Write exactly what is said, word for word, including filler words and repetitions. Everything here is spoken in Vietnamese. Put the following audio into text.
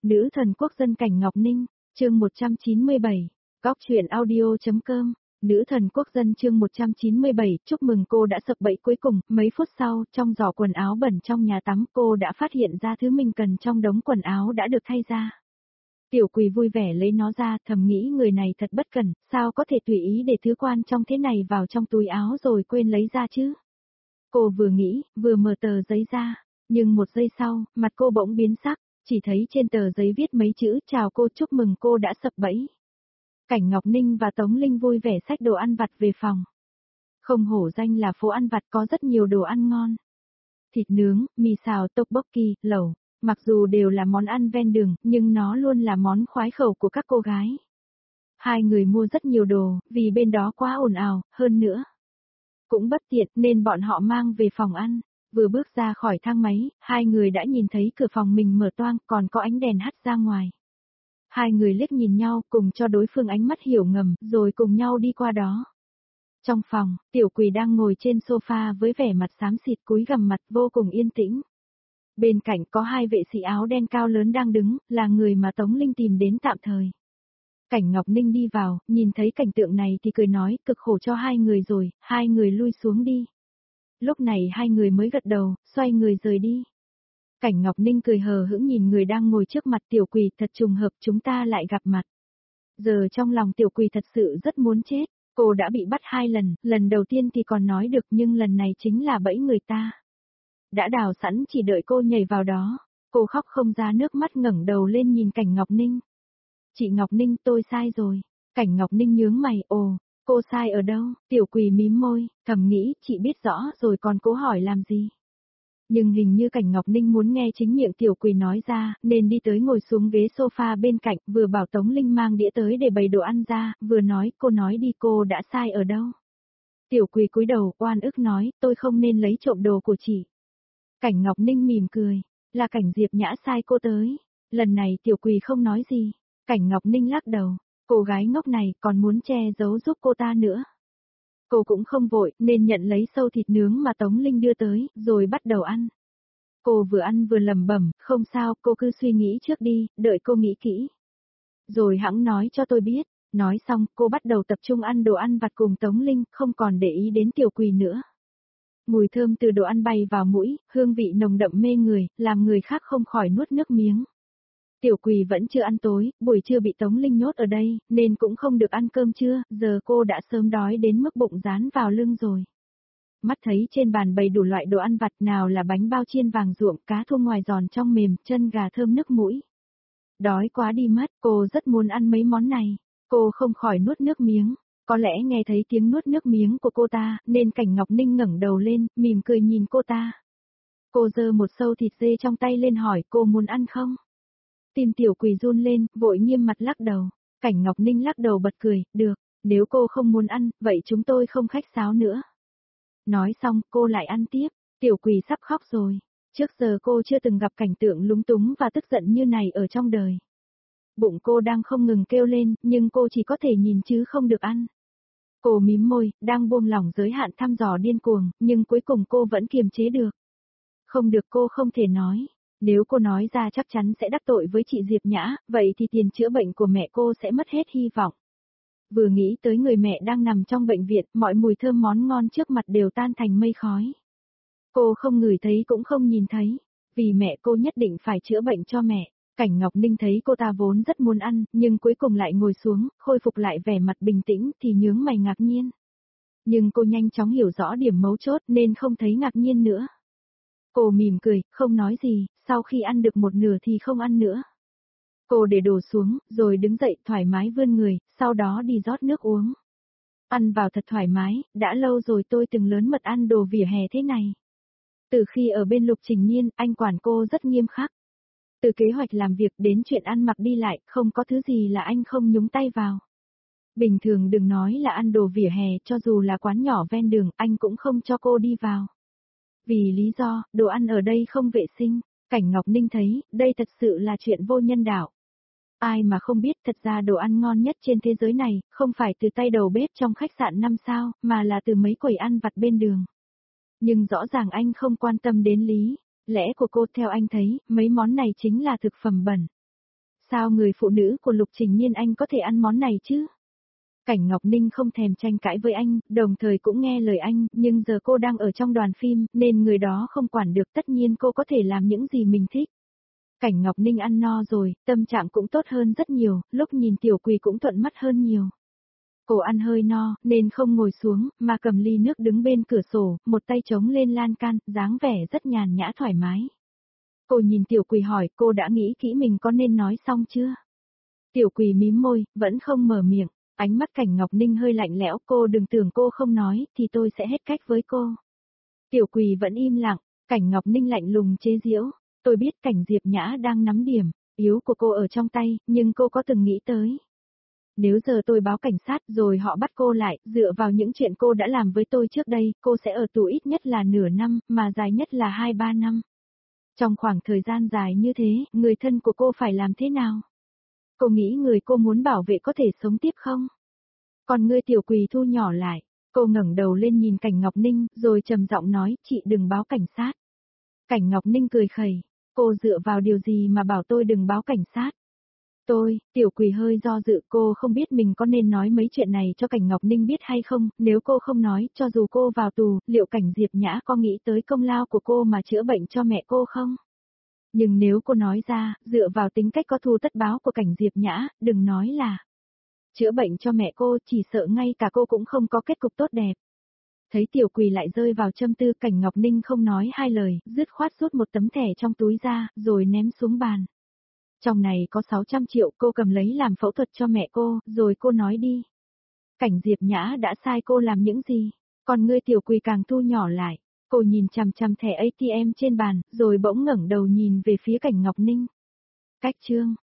Nữ thần quốc dân Cảnh Ngọc Ninh, chương một trăm chín mươi bảy, Góc truyện audio.com, Nữ thần quốc dân chương một trăm chín mươi bảy, chúc mừng cô đã sập bẫy cuối cùng, mấy phút sau, trong giỏ quần áo bẩn trong nhà tắm cô đã phát hiện ra thứ mình cần trong đống quần áo đã được thay ra. Tiểu Quỳ vui vẻ lấy nó ra, thầm nghĩ người này thật bất cẩn, sao có thể tùy ý để thứ quan trong thế này vào trong túi áo rồi quên lấy ra chứ. Cô vừa nghĩ, vừa mở tờ giấy ra, nhưng một giây sau, mặt cô bỗng biến sắc. Chỉ thấy trên tờ giấy viết mấy chữ chào cô, chúc mừng cô đã sập bẫy. Cảnh Ngọc Ninh và Tống Linh vui vẻ xách đồ ăn vặt về phòng. Không hổ danh là phố ăn vặt, có rất nhiều đồ ăn ngon. Thịt nướng, mì xào, tteokbokki, lẩu, mặc dù đều là món ăn ven đường, nhưng nó luôn là món khoái khẩu của các cô gái. Hai người mua rất nhiều đồ, vì bên đó quá ồn ào, hơn nữa cũng bất tiện nên bọn họ mang về phòng ăn. Vừa bước ra khỏi thang máy, hai người đã nhìn thấy cửa phòng mình mở toang, còn có ánh đèn hắt ra ngoài. Hai người liếc nhìn nhau, cùng cho đối phương ánh mắt hiểu ngầm, rồi cùng nhau đi qua đó. Trong phòng, Tiểu Quỳ đang ngồi trên sofa với vẻ mặt xám xịt, cúi gằm mặt, vô cùng yên tĩnh. Bên cạnh có hai vệ sĩ áo đen cao lớn đang đứng, là người mà Tống Linh tìm đến tạm thời. Cảnh Ngọc Ninh đi vào, nhìn thấy cảnh tượng này thì cười nói, cực khổ cho hai người rồi, hai người lui xuống đi. Lúc này hai người mới gật đầu, xoay người rời đi. Cảnh Ngọc Ninh cười hờ hững nhìn người đang ngồi trước mặt. Tiểu Quỳ, thật trùng hợp chúng ta lại gặp mặt. Giờ trong lòng Tiểu Quỳ thật sự rất muốn chết, cô đã bị bắt hai lần, lần đầu tiên thì còn nói được nhưng lần này chính là bẫy người ta. Đã đào sẵn chỉ đợi cô nhảy vào đó, cô khóc không ra nước mắt ngẩng đầu lên nhìn Cảnh Ngọc Ninh. Chị Ngọc Ninh, tôi sai rồi. Cảnh Ngọc Ninh nhướng mày, ồ. Cô sai ở đâu? Tiểu Quỳ mím môi, thầm nghĩ, chị biết rõ rồi còn cố hỏi làm gì. Nhưng hình như Cảnh Ngọc Ninh muốn nghe chính miệng Tiểu Quỳ nói ra, nên đi tới ngồi xuống ghế sofa bên cạnh, vừa bảo Tống Linh mang đĩa tới để bày đồ ăn ra, vừa nói, cô nói đi, cô đã sai ở đâu. Tiểu Quỳ cúi đầu, oan ức nói, tôi không nên lấy trộm đồ của chị. Cảnh Ngọc Ninh mỉm cười, là Cảnh Diệp Nhã sai cô tới. Lần này Tiểu Quỳ không nói gì, Cảnh Ngọc Ninh lắc đầu. Cô gái ngốc này còn muốn che giấu giúp cô ta nữa. Cô cũng không vội nên nhận lấy sâu thịt nướng mà Tống Linh đưa tới, rồi bắt đầu ăn. Cô vừa ăn vừa lẩm bẩm, không sao, cô cứ suy nghĩ trước đi, đợi cô nghĩ kỹ. Rồi hẵng nói cho tôi biết. Nói xong, cô bắt đầu tập trung ăn đồ ăn vặt cùng Tống Linh, không còn để ý đến Tiểu Quỳ nữa. Mùi thơm từ đồ ăn bay vào mũi, hương vị nồng đậm mê người, làm người khác không khỏi nuốt nước miếng. Tiểu Quỳ vẫn chưa ăn tối, buổi trưa bị Tống Linh nhốt ở đây, nên cũng không được ăn cơm trưa, giờ cô đã sớm đói đến mức bụng dán vào lưng rồi. Mắt thấy trên bàn bày đủ loại đồ ăn vặt, nào là bánh bao chiên vàng ruộm, cá thô ngoài giòn trong mềm, chân gà thơm nước mũi. Đói quá đi mất, cô rất muốn ăn mấy món này, cô không khỏi nuốt nước miếng. Có lẽ nghe thấy tiếng nuốt nước miếng của cô ta, nên Cảnh Ngọc Ninh ngẩng đầu lên, mỉm cười nhìn cô ta. Cô giơ một sâu thịt dê trong tay lên hỏi, cô muốn ăn không? Tim Tiểu Quỳ run lên, vội nghiêm mặt lắc đầu. Cảnh Ngọc Ninh lắc đầu bật cười, được, nếu cô không muốn ăn, vậy chúng tôi không khách sáo nữa. Nói xong, cô lại ăn tiếp. Tiểu Quỳ sắp khóc rồi. Trước giờ cô chưa từng gặp cảnh tượng lúng túng và tức giận như này ở trong đời. Bụng cô đang không ngừng kêu lên, nhưng cô chỉ có thể nhìn chứ không được ăn. Cô mím môi, đang buông lỏng giới hạn thăm dò điên cuồng, nhưng cuối cùng cô vẫn kiềm chế được. Không được, cô không thể nói. Nếu cô nói ra chắc chắn sẽ đắc tội với chị Diệp Nhã, vậy thì tiền chữa bệnh của mẹ cô sẽ mất hết hy vọng. Vừa nghĩ tới người mẹ đang nằm trong bệnh viện, mọi mùi thơm món ngon trước mặt đều tan thành mây khói. Cô không ngửi thấy cũng không nhìn thấy, vì mẹ cô nhất định phải chữa bệnh cho mẹ. Cảnh Ngọc Ninh thấy cô ta vốn rất muốn ăn, nhưng cuối cùng lại ngồi xuống, khôi phục lại vẻ mặt bình tĩnh thì nhướng mày ngạc nhiên. Nhưng cô nhanh chóng hiểu rõ điểm mấu chốt nên không thấy ngạc nhiên nữa. Cô mỉm cười, không nói gì, sau khi ăn được một nửa thì không ăn nữa. Cô để đồ xuống, rồi đứng dậy thoải mái vươn người, sau đó đi rót nước uống. Ăn vào thật thoải mái, đã lâu rồi tôi từng lớn mật ăn đồ vỉa hè thế này. Từ khi ở bên Lục Trình Nhiên, anh quản cô rất nghiêm khắc. Từ kế hoạch làm việc đến chuyện ăn mặc đi lại, không có thứ gì là anh không nhúng tay vào. Bình thường đừng nói là ăn đồ vỉa hè, cho dù là quán nhỏ ven đường, anh cũng không cho cô đi vào. Vì lý do, đồ ăn ở đây không vệ sinh, Cảnh Ngọc Ninh thấy, đây thật sự là chuyện vô nhân đạo. Ai mà không biết, thật ra đồ ăn ngon nhất trên thế giới này, không phải từ tay đầu bếp trong khách sạn năm sao, mà là từ mấy quầy ăn vặt bên đường. Nhưng rõ ràng anh không quan tâm đến lý lẽ của cô, theo anh thấy, mấy món này chính là thực phẩm bẩn. Sao người phụ nữ của Lục Trình Nhiên anh có thể ăn món này chứ? Cảnh Ngọc Ninh không thèm tranh cãi với anh, đồng thời cũng nghe lời anh, nhưng giờ cô đang ở trong đoàn phim, nên người đó không quản được, tất nhiên cô có thể làm những gì mình thích. Cảnh Ngọc Ninh ăn no rồi, tâm trạng cũng tốt hơn rất nhiều, lúc nhìn Tiểu Quỳ cũng thuận mắt hơn nhiều. Cô ăn hơi no, nên không ngồi xuống, mà cầm ly nước đứng bên cửa sổ, một tay chống lên lan can, dáng vẻ rất nhàn nhã thoải mái. Cô nhìn Tiểu Quỳ hỏi, cô đã nghĩ kỹ mình có nên nói xong chưa? Tiểu Quỳ mím môi, vẫn không mở miệng. Ánh mắt Cảnh Ngọc Ninh hơi lạnh lẽo, cô đừng tưởng cô không nói, thì tôi sẽ hết cách với cô. Tiểu Quỳ vẫn im lặng, Cảnh Ngọc Ninh lạnh lùng chế giễu. Tôi biết Cảnh Diệp Nhã đang nắm điểm yếu của cô ở trong tay, nhưng cô có từng nghĩ tới. Nếu giờ tôi báo cảnh sát rồi họ bắt cô lại, dựa vào những chuyện cô đã làm với tôi trước đây, cô sẽ ở tù ít nhất là nửa năm, mà dài nhất là hai ba năm. Trong khoảng thời gian dài như thế, người thân của cô phải làm thế nào? Cô nghĩ người cô muốn bảo vệ có thể sống tiếp không? Còn ngươi Tiểu Quỳ thu nhỏ lại, cô ngẩng đầu lên nhìn Cảnh Ngọc Ninh, rồi trầm giọng nói, chị đừng báo cảnh sát. Cảnh Ngọc Ninh cười khẩy, cô dựa vào điều gì mà bảo tôi đừng báo cảnh sát? Tôi, Tiểu Quỳ hơi do dự, cô không biết mình có nên nói mấy chuyện này cho Cảnh Ngọc Ninh biết hay không, nếu cô không nói, cho dù cô vào tù, liệu Cảnh Diệp Nhã có nghĩ tới công lao của cô mà chữa bệnh cho mẹ cô không? Nhưng nếu cô nói ra, dựa vào tính cách có thù tất báo của Cảnh Diệp Nhã, đừng nói là chữa bệnh cho mẹ cô, chỉ sợ ngay cả cô cũng không có kết cục tốt đẹp. Thấy Tiểu Quỳ lại rơi vào châm tư, Cảnh Ngọc Ninh không nói hai lời, dứt khoát rút một tấm thẻ trong túi ra, rồi ném xuống bàn. Trong này có sáu trăm triệu, cô cầm lấy làm phẫu thuật cho mẹ cô, rồi cô nói đi. Cảnh Diệp Nhã đã sai cô làm những gì? Còn ngươi Tiểu Quỳ càng thu nhỏ lại. Cô nhìn chằm chằm thẻ a tê em trên bàn, rồi bỗng ngẩng đầu nhìn về phía Cảnh Ngọc Ninh. Cách chương